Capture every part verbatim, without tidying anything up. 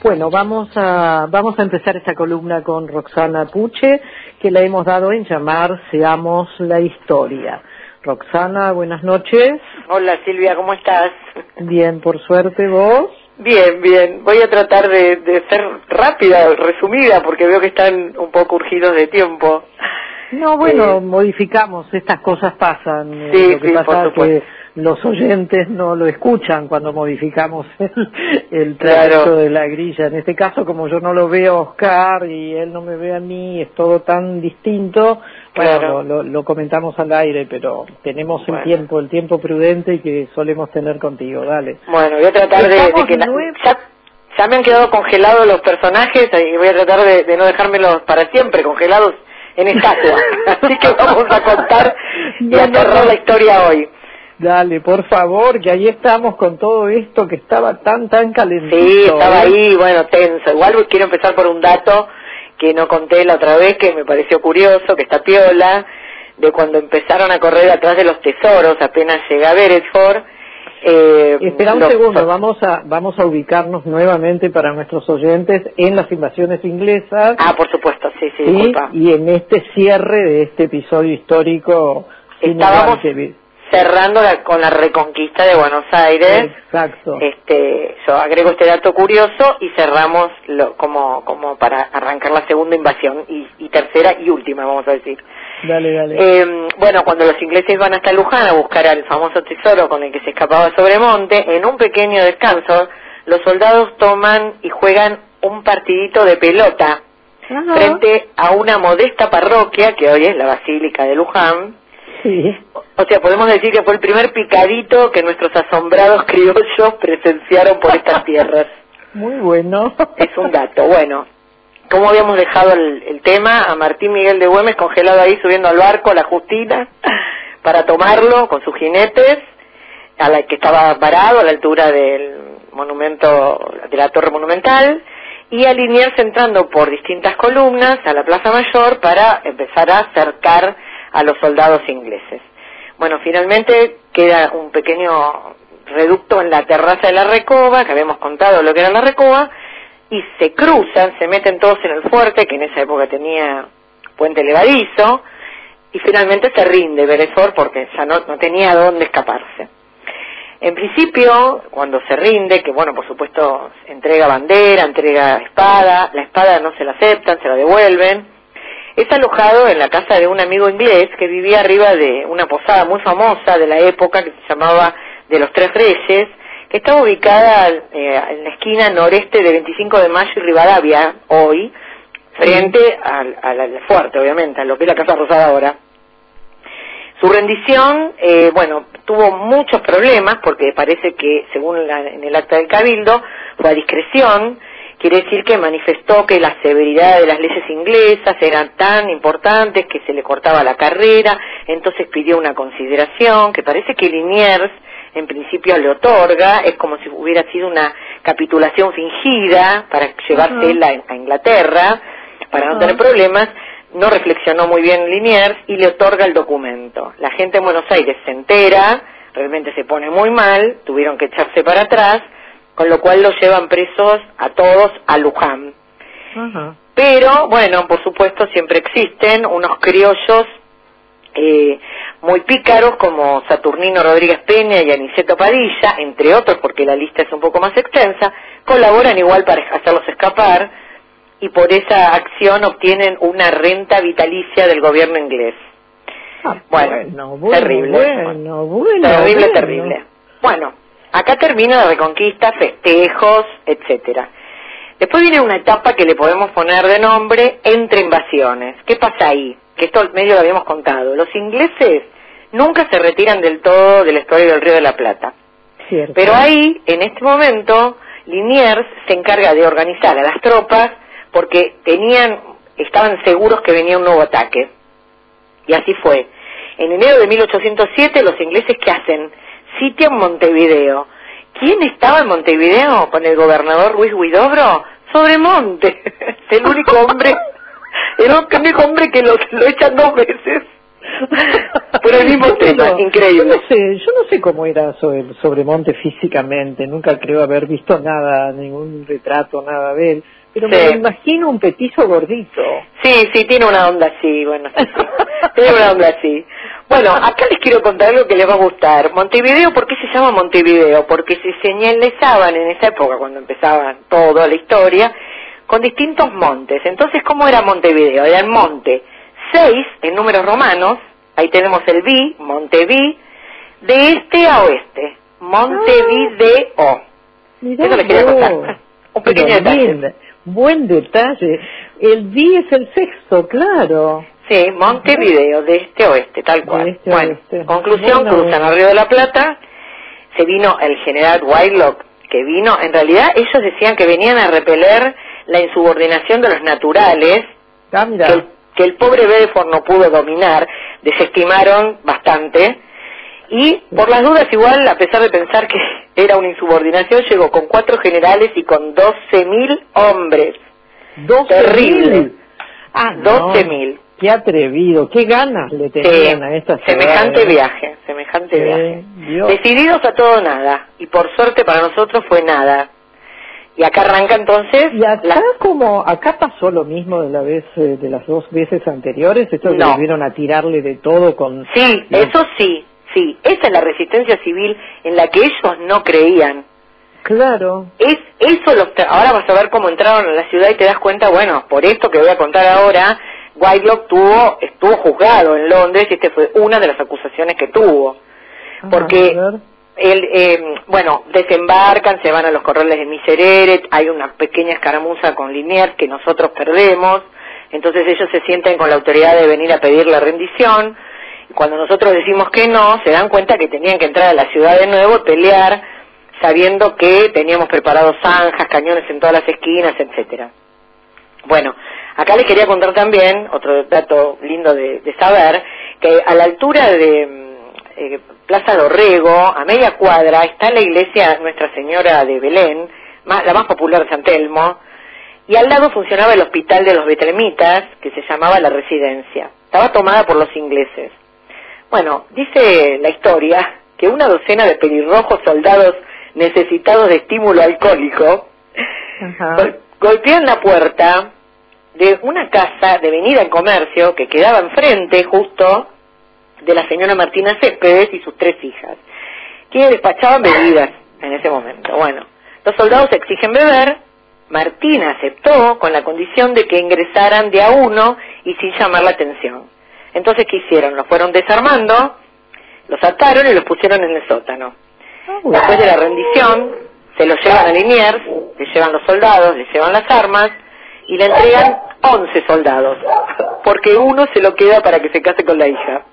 Bueno, vamos a vamos a empezar esta columna con Roxana Puche, que la hemos dado en llamar Seamos la Historia. Roxana, buenas noches. Hola Silvia, ¿cómo estás? Bien, por suerte, ¿vos? Bien, bien. Voy a tratar de, de ser rápida, resumida, porque veo que están un poco urgidos de tiempo. No, bueno, eh, modificamos, estas cosas pasan. Sí, lo que sí, pasa por es que los oyentes no lo escuchan cuando modificamos el, el trayecto claro. de la grilla. En este caso, como yo no lo veo a Oscar y él no me ve a mí, es todo tan distinto. Bueno, claro. lo, lo, lo comentamos al aire, pero tenemos bueno. el tiempo, el tiempo prudente que solemos tener contigo. Dale. Bueno, voy a tratar de, de que la, ya, ya me han quedado congelados los personajes y voy a tratar de, de no dejármelos para siempre congelados en estatua. Así que vamos a contar y a cerrar la historia hoy. Dale, por favor, que ahí estamos con todo esto que estaba tan, tan calentito. Sí, estaba ¿eh? ahí, bueno, tenso. Igual quiero empezar por un dato que no conté la otra vez, que me pareció curioso, que está piola, de cuando empezaron a correr atrás de los tesoros, apenas llega a Beresford. Eh, Espera un los... segundo, vamos a vamos a ubicarnos nuevamente para nuestros oyentes en las invasiones inglesas. Ah, por supuesto, sí, sí, ¿sí? disculpa. Y en este cierre de este episodio histórico. Estábamos cerrando la, con la reconquista de Buenos Aires. Exacto. Este, yo agrego este dato curioso y cerramos lo, como como para arrancar la segunda invasión y, y tercera y última, vamos a decir. Dale, dale. Eh, bueno, cuando los ingleses van hasta Luján a buscar al famoso tesoro con el que se escapaba Sobremonte, en un pequeño descanso, los soldados toman y juegan un partidito de pelota. Ajá. Frente a una modesta parroquia, que hoy es la Basílica de Luján. Sí. O sea, podemos decir que fue el primer picadito que nuestros asombrados criollos presenciaron por estas tierras. Muy bueno. Es un dato. Bueno, ¿cómo habíamos dejado el, el tema? A Martín Miguel de Güemes congelado ahí subiendo al barco, a la Justina, para tomarlo con sus jinetes, a la que estaba parado a la altura del monumento, de la Torre Monumental, y a Liniers entrando por distintas columnas a la Plaza Mayor para empezar a acercar a los soldados ingleses. Bueno, finalmente queda un pequeño reducto en la terraza de la Recoba, que habíamos contado lo que era la Recoba, y se cruzan, se meten todos en el fuerte, que en esa época tenía puente levadizo, y finalmente se rinde Beresford porque ya no, no tenía dónde escaparse. En principio, cuando se rinde, que bueno, por supuesto, entrega bandera, entrega espada, la espada no se la aceptan, se la devuelven. Es alojado en la casa de un amigo inglés que vivía arriba de una posada muy famosa de la época que se llamaba de los Tres Reyes, que estaba ubicada eh, en la esquina noreste de veinticinco de mayo y Rivadavia, hoy, frente al, al, al fuerte, obviamente, a lo que es la Casa Rosada ahora. Su rendición, eh, bueno, tuvo muchos problemas porque parece que, según la, en el acta del Cabildo, fue a discreción. Quiere decir que manifestó que la severidad de las leyes inglesas eran tan importantes que se le cortaba la carrera, entonces pidió una consideración que parece que Liniers en principio le otorga, es como si hubiera sido una capitulación fingida para llevársela uh-huh. a Inglaterra, para uh-huh. no tener problemas. No reflexionó muy bien Liniers y le otorga el documento. La gente en Buenos Aires se entera, realmente se pone muy mal, tuvieron que echarse para atrás, con lo cual los llevan presos a todos a Luján. Uh-huh. Pero, bueno, por supuesto siempre existen unos criollos eh, muy pícaros como Saturnino Rodríguez Peña y Aniceto Padilla, entre otros porque la lista es un poco más extensa, colaboran igual para hacerlos escapar y por esa acción obtienen una renta vitalicia del gobierno inglés. Ah, bueno, bueno, terrible. Bueno, bueno, terrible, bueno. terrible. Bueno, acá termina la reconquista, festejos, etcétera. Después viene una etapa que le podemos poner de nombre entre invasiones. ¿Qué pasa ahí? Que esto medio lo habíamos contado. Los ingleses nunca se retiran del todo del estuario del Río de la Plata. Cierto. Pero ahí, en este momento, Liniers se encarga de organizar a las tropas porque tenían, estaban seguros que venía un nuevo ataque. Y así fue. En enero de mil ochocientos siete, los ingleses, ¿qué hacen? Sitian Montevideo. ¿Quién estaba en Montevideo con el gobernador Luis Huidobro? Sobremonte. El único hombre, el único hombre que lo, lo echan dos veces. Por el mismo yo tema, no, increíble. Yo no sé, yo no sé cómo era sobre, Sobremonte físicamente, nunca creo haber visto nada, ningún retrato, nada de él, pero sí. Me lo imagino un petizo gordito. Sí, sí, tiene una onda así, bueno, sí, sí. Tiene una onda así. Bueno, acá les quiero contar algo que les va a gustar. Montevideo, ¿por qué se llama Montevideo? Porque se señalizaban en esa época, cuando empezaba toda la historia, con distintos montes. Entonces, ¿cómo era Montevideo? Era el monte seis, en números romanos, ahí tenemos el vi, Monteví, de este a oeste, Montevideo. Ah, eso les quería contar. Un pequeño detalle. Bien, buen detalle. El vi es el sexto, claro. Sí, Montevideo, de este a oeste, tal cual. Este bueno, oeste. conclusión, bueno, cruzan el Río de la Plata, se vino el general Whitelock, que vino, en realidad ellos decían que venían a repeler la insubordinación de los naturales, ah, mira. que, el, que el pobre Bedford no pudo dominar, desestimaron bastante, y por las dudas igual, a pesar de pensar que era una insubordinación, llegó con cuatro generales y con doce mil hombres. Terrible. Ah, doce mil. Qué atrevido, qué ganas le tenían sí, a esta ciudad. Semejante viaje, semejante sí, viaje. Dios. Decididos a todo nada, y por suerte para nosotros fue nada. Y acá arranca entonces... Y acá la... como, acá pasó lo mismo de la vez, eh, de las dos veces anteriores, estos no. volvieron a tirarle de todo con... Sí, los... eso sí, sí, esa es la resistencia civil en la que ellos no creían. Claro. Es eso, los, ahora vas a ver cómo entraron a la ciudad y te das cuenta, bueno, por esto que voy a contar ahora, Whitelock tuvo, estuvo juzgado en Londres y esta fue una de las acusaciones que tuvo. Porque, el, eh, bueno, desembarcan, se van a los corrales de Miserere, hay una pequeña escaramuza con Liniers que nosotros perdemos, entonces ellos se sienten con la autoridad de venir a pedir la rendición, y cuando nosotros decimos que no, se dan cuenta que tenían que entrar a la ciudad de nuevo, pelear, sabiendo que teníamos preparados zanjas, cañones en todas las esquinas, etcétera. Bueno, acá les quería contar también, otro dato lindo de, de saber, que a la altura de eh, Plaza Dorrego, a media cuadra, está la iglesia Nuestra Señora de Belén, más, la más popular de San Telmo, y al lado funcionaba el hospital de los betlemitas, que se llamaba La Residencia. Estaba tomada por los ingleses. Bueno, dice la historia que una docena de pelirrojos soldados necesitados de estímulo alcohólico gol golpean la puerta de una casa devenida en comercio que quedaba enfrente justo de la señora Martina Céspedes y sus tres hijas, quienes despachaban bebidas en ese momento. Bueno, los soldados exigen beber, Martina aceptó con la condición de que ingresaran de a uno y sin llamar la atención. Entonces, ¿qué hicieron? Los fueron desarmando, los ataron y los pusieron en el sótano. Después de la rendición, se los llevan a Liniers, le llevan los soldados, le llevan las armas y le entregan once soldados, porque uno se lo queda para que se case con la hija.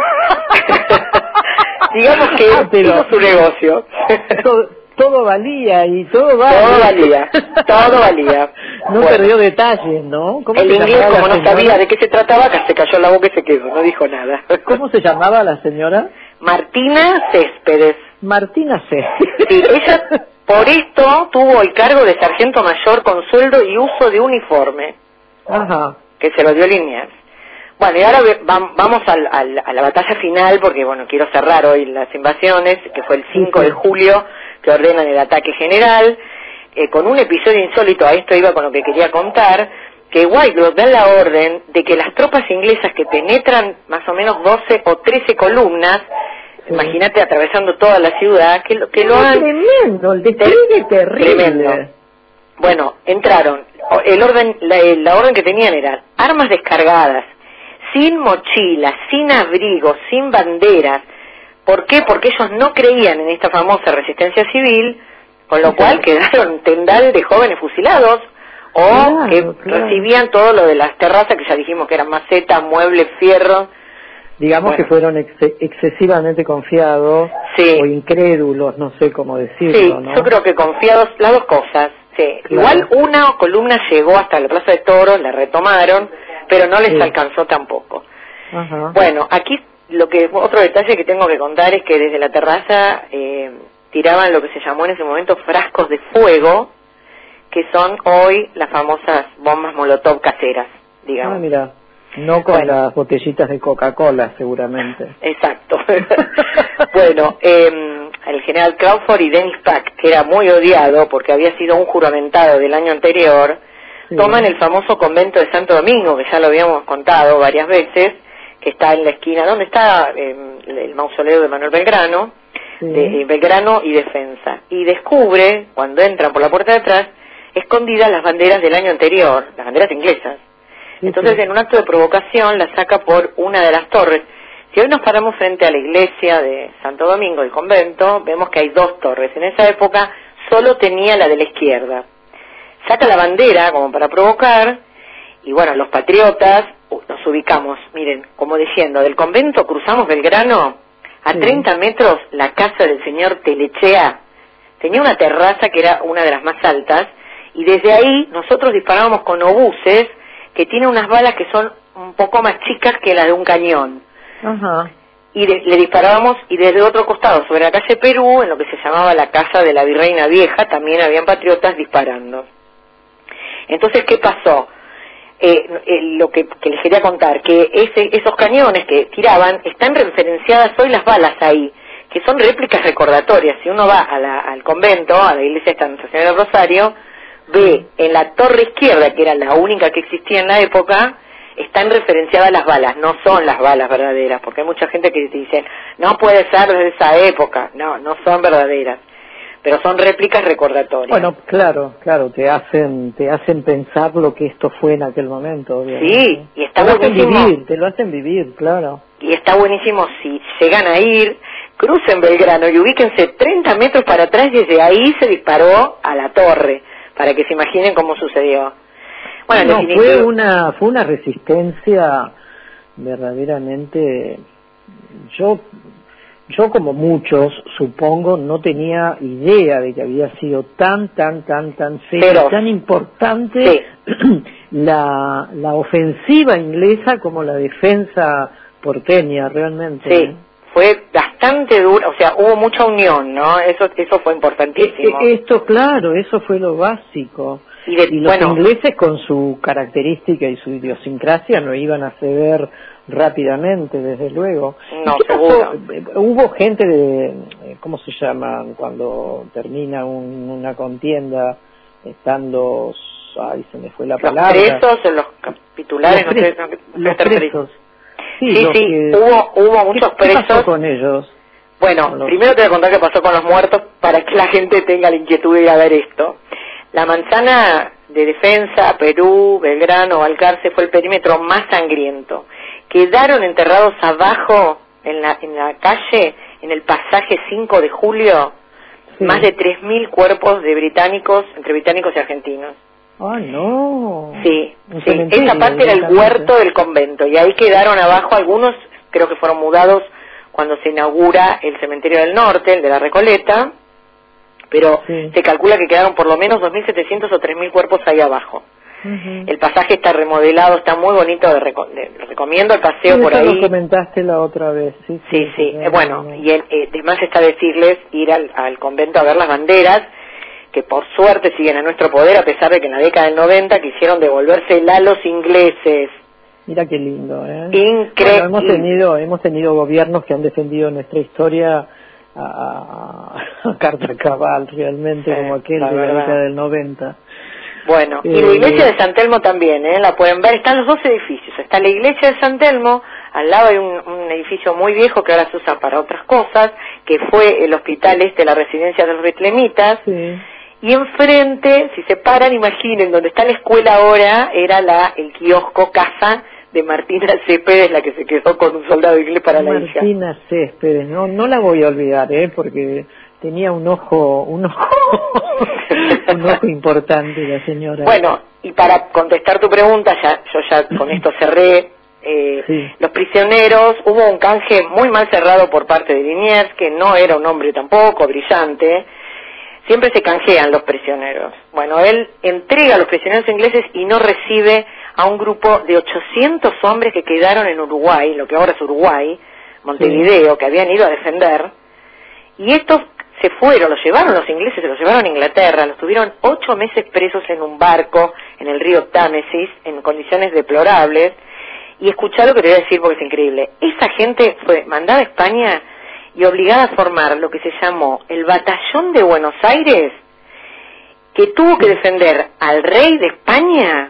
Digamos que ah, hizo su negocio. todo, todo valía y todo valía. Todo valía, todo valía. No bueno, perdió detalles, ¿no? ¿Cómo el inglés, como no sabía de qué se trataba, se cayó la boca y se quedó, no dijo nada. ¿Cómo se llamaba la señora? Martina Céspedes. Martina Céspedes. Sí, ella por esto tuvo el cargo de sargento mayor con sueldo y uso de uniforme. Ajá. Que se lo dio Liniers. Bueno, y ahora vamos al, al, a la batalla final, porque bueno, quiero cerrar hoy las invasiones, que fue el cinco de julio, que ordenan el ataque general, eh, con un episodio insólito. A esto iba con lo que quería contar, que Whitelock da la orden de que las tropas inglesas que penetran más o menos doce o trece columnas, sí. Imagínate atravesando toda la ciudad, que lo, que lo hagan... Tremendo, el despliegue terrible. Tremendo. Bueno, entraron, el orden, la, la orden que tenían era armas descargadas, sin mochilas, sin abrigos, sin banderas. ¿Por qué? Porque ellos no creían en esta famosa resistencia civil, con lo cual quedaron tendal de jóvenes fusilados, o claro, que claro. recibían todo lo de las terrazas, que ya dijimos que eran macetas, muebles, fierro. Digamos bueno. que fueron ex excesivamente confiados, sí. o incrédulos, no sé cómo decirlo, sí, ¿no? Yo creo que confiados, las dos cosas. Sí. Claro. Igual una columna llegó hasta la Plaza de Toros, la retomaron, pero no les sí. alcanzó tampoco. Ajá. Bueno, aquí lo que otro detalle que tengo que contar es que desde la terraza eh, tiraban lo que se llamó en ese momento frascos de fuego, que son hoy las famosas bombas Molotov caseras, digamos. Ah, mira. No con bueno, las botellitas de Coca-Cola, seguramente. Exacto. Bueno, eh, el general Crawford y Dennis Pack, que era muy odiado porque había sido un juramentado del año anterior, sí. toman el famoso convento de Santo Domingo, que ya lo habíamos contado varias veces, que está en la esquina, donde está eh, el mausoleo de Manuel Belgrano, sí. de, eh, Belgrano y Defensa. Y descubre, cuando entran por la puerta de atrás, escondidas las banderas del año anterior, las banderas inglesas. Entonces, en un acto de provocación, la saca por una de las torres. Si hoy nos paramos frente a la iglesia de Santo Domingo, el convento, vemos que hay dos torres. En esa época solo tenía la de la izquierda. Saca la bandera como para provocar, y bueno, los patriotas uh, nos ubicamos, miren, como diciendo, del convento cruzamos Belgrano, a sí. treinta metros la casa del señor Telechea. Tenía una terraza que era una de las más altas, y desde ahí nosotros disparábamos con obuses, que tiene unas balas que son un poco más chicas que las de un cañón. Ajá. Y de, le disparábamos, y desde otro costado, sobre la calle Perú, en lo que se llamaba la casa de la Virreina Vieja, también habían patriotas disparando. Entonces, ¿qué pasó? Eh, eh, lo que, que les quería contar, que ese, esos cañones que tiraban, están referenciadas hoy las balas ahí, que son réplicas recordatorias. Si uno va a la, al convento, a la iglesia de Santa Señora del Rosario, ve en la torre izquierda, que era la única que existía en la época, están referenciadas las balas, no son las balas verdaderas, porque hay mucha gente que te dice, no puede ser desde esa época. No, no son verdaderas, pero son réplicas recordatorias. Bueno, claro, claro, te hacen te hacen pensar lo que esto fue en aquel momento, obviamente. Sí, y está te buenísimo. Lo hacen vivir, te lo hacen vivir, claro. Y está buenísimo si llegan a ir, crucen Belgrano y ubíquense treinta metros para atrás, y desde ahí se disparó a la torre, para que se imaginen cómo sucedió. Bueno, no, fue una fue una resistencia verdaderamente. Yo yo como muchos supongo no tenía idea de que había sido tan tan tan tan seria, tan importante sí. la la ofensiva inglesa como la defensa porteña realmente. Sí. ¿eh? Fue bastante duro, o sea, hubo mucha unión, ¿no? Eso eso fue importantísimo. Esto, claro, eso fue lo básico. Y, de, y los bueno, ingleses, con su característica y su idiosincrasia, no iban a ceder rápidamente, desde luego. No, seguro. Hubo gente de, ¿cómo se llama? Cuando termina un, una contienda, están los, ay, se me fue la palabra. Los presos, los capitulares, los pres, no sé, no, los presos. Sí, sí, sí que, hubo, hubo muchos ¿qué, presos. ¿Qué pasó con ellos? Bueno, los... primero te voy a contar qué pasó con los muertos para que la gente tenga la inquietud de ir a ver esto. La manzana de Defensa, Perú, Belgrano, Balcarce fue el perímetro más sangriento. Quedaron enterrados abajo en la, en la calle, en el pasaje cinco de julio, sí. más de tres mil cuerpos de británicos, entre británicos y argentinos. ¡Ah, no! Sí, sí. Esa parte era el huerto del convento, y ahí quedaron abajo algunos, creo que fueron mudados cuando se inaugura el cementerio del norte, el de la Recoleta, pero sí. se calcula que quedaron por lo menos dos mil setecientos o tres mil cuerpos ahí abajo. Uh-huh. El pasaje está remodelado, está muy bonito, de reco de, recomiendo el paseo sí, por ahí. Lo comentaste la otra vez. Sí, sí, sí. sí. Eh, bueno, no. y el, eh, además está decirles ir al, al convento a ver las banderas, que por suerte siguen a nuestro poder, a pesar de que en la década del noventa quisieron devolvérsela a los ingleses. Mira qué lindo, ¿eh? Increíble. Bueno, hemos tenido, hemos tenido gobiernos que han defendido nuestra historia a, a carta cabal, realmente, sí, como aquel de la década del noventa. Bueno, eh, y la iglesia de San Telmo también, ¿eh? La pueden ver, están los dos edificios. Está la iglesia de San Telmo, al lado hay un, un edificio muy viejo que ahora se usa para otras cosas, que fue el hospital este, la residencia de los betlemitas. Sí. Y enfrente, si se paran, imaginen, donde está la escuela ahora, era la el kiosco casa de Martina Céspedes, la que se quedó con un soldado inglés para la hija. Martina Céspedes, no, no la voy a olvidar, ¿eh? Porque tenía un ojo, un ojo, un ojo importante la señora. Bueno, y para contestar tu pregunta, ya yo ya con esto cerré, eh, sí. los prisioneros, hubo un canje muy mal cerrado por parte de Liniers, que no era un hombre tampoco brillante. Siempre se canjean los prisioneros. Bueno, él entrega a los prisioneros ingleses y no recibe a un grupo de ochocientos hombres que quedaron en Uruguay, lo que ahora es Uruguay, Montevideo, sí. que habían ido a defender, y estos se fueron, los llevaron los ingleses, se los llevaron a Inglaterra, los tuvieron ocho meses presos en un barco en el río Támesis, en condiciones deplorables, Y escuchá lo que te voy a decir porque es increíble. Esa gente fue mandada a España y obligada a formar lo que se llamó el Batallón de Buenos Aires, que tuvo que defender al rey de España.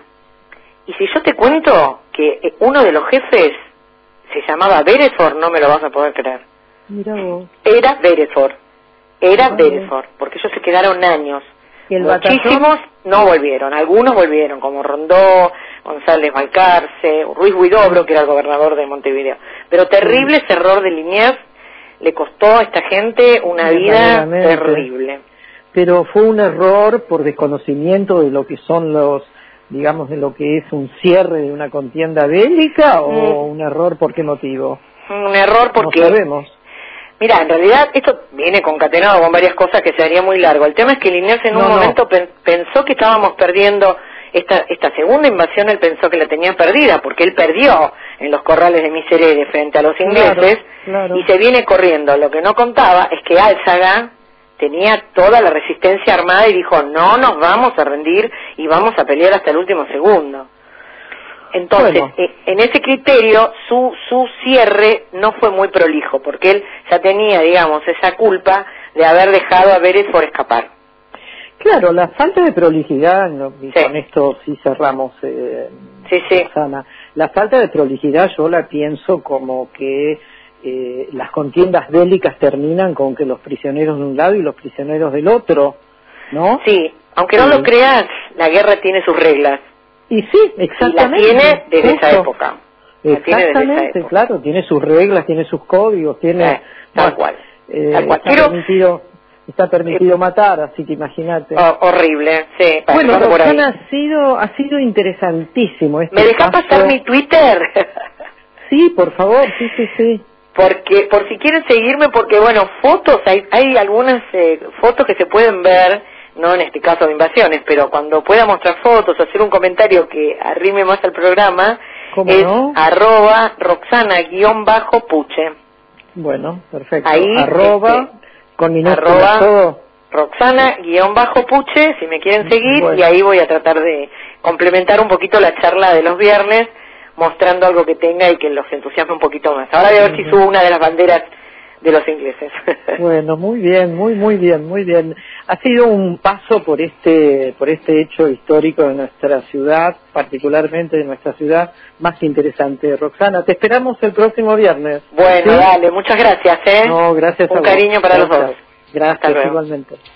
Y si yo te cuento que uno de los jefes se llamaba Beresford, no me lo vas a poder creer. Mira vos. Era Beresford, era ah, Beresford, porque ellos se quedaron años. ¿Y el Muchísimos batallón? No volvieron, algunos volvieron, como Rondó, González Balcarce, Ruiz Huidobro, que era el gobernador de Montevideo. Pero terrible ese error de Liniers, le costó a esta gente una vida terrible. Pero fue un error por desconocimiento de lo que son los, digamos, de lo que es un cierre de una contienda bélica, o mm. un error por qué motivo. Un error porque... No sabemos. Mira, en realidad esto viene concatenado con varias cosas que se haría muy largo. El tema es que Liniers en un no, momento no. Pen, pensó que estábamos perdiendo esta esta segunda invasión, él pensó que la tenía perdida, porque él perdió en los corrales de Miserere frente a los ingleses, claro, claro. y se viene corriendo. Lo que no contaba es que Álzaga tenía toda la resistencia armada y dijo, no nos vamos a rendir y vamos a pelear hasta el último segundo. Entonces, bueno. eh, en ese criterio, su su cierre no fue muy prolijo, porque él ya tenía, digamos, esa culpa de haber dejado a Beresford escapar. Claro, la falta de prolijidad, no, y sí. con esto sí cerramos, eh, sí, sí. Roxana, la falta de prolijidad yo la pienso como que eh, las contiendas bélicas terminan con que los prisioneros de un lado y los prisioneros del otro, ¿no? Sí, aunque no sí. lo creas, la guerra tiene sus reglas. Y sí, exactamente. Y la tiene desde Eso. esa época. Exactamente, esa época. Claro, tiene sus reglas, tiene sus códigos, tiene... Eh, tal bueno, cual. Eh, tal cual. Está Quiero... permitido, está permitido eh, matar, así que imagínate. Oh, horrible, sí. Bueno, Roxana, ha sido, ha sido interesantísimo este ¿Me dejas caso. pasar mi Twitter? Sí, por favor, sí, sí, sí. Porque, por si quieren seguirme, porque bueno, fotos, hay, hay algunas eh, fotos que se pueden ver, no en este caso de invasiones, pero cuando pueda mostrar fotos o hacer un comentario que arrime más al programa, es no? arroba Roxana-Puche. Bueno, perfecto. Ahí, arroba, este, con minúsculas arroba todo. Roxana-Puche, si me quieren seguir, bueno. y ahí voy a tratar de complementar un poquito la charla de los viernes, mostrando algo que tenga y que los entusiasme un poquito más. Ahora voy a ver si subo una de las banderas de los ingleses. Bueno, muy bien, muy muy bien, muy bien. Ha sido un paso por este por este hecho histórico de nuestra ciudad, particularmente de nuestra ciudad, más interesante. Roxana, te esperamos el próximo viernes. Bueno, ¿sí? Dale, muchas gracias, ¿eh? No, gracias un a vos. cariño para gracias. los dos. Gracias, igualmente.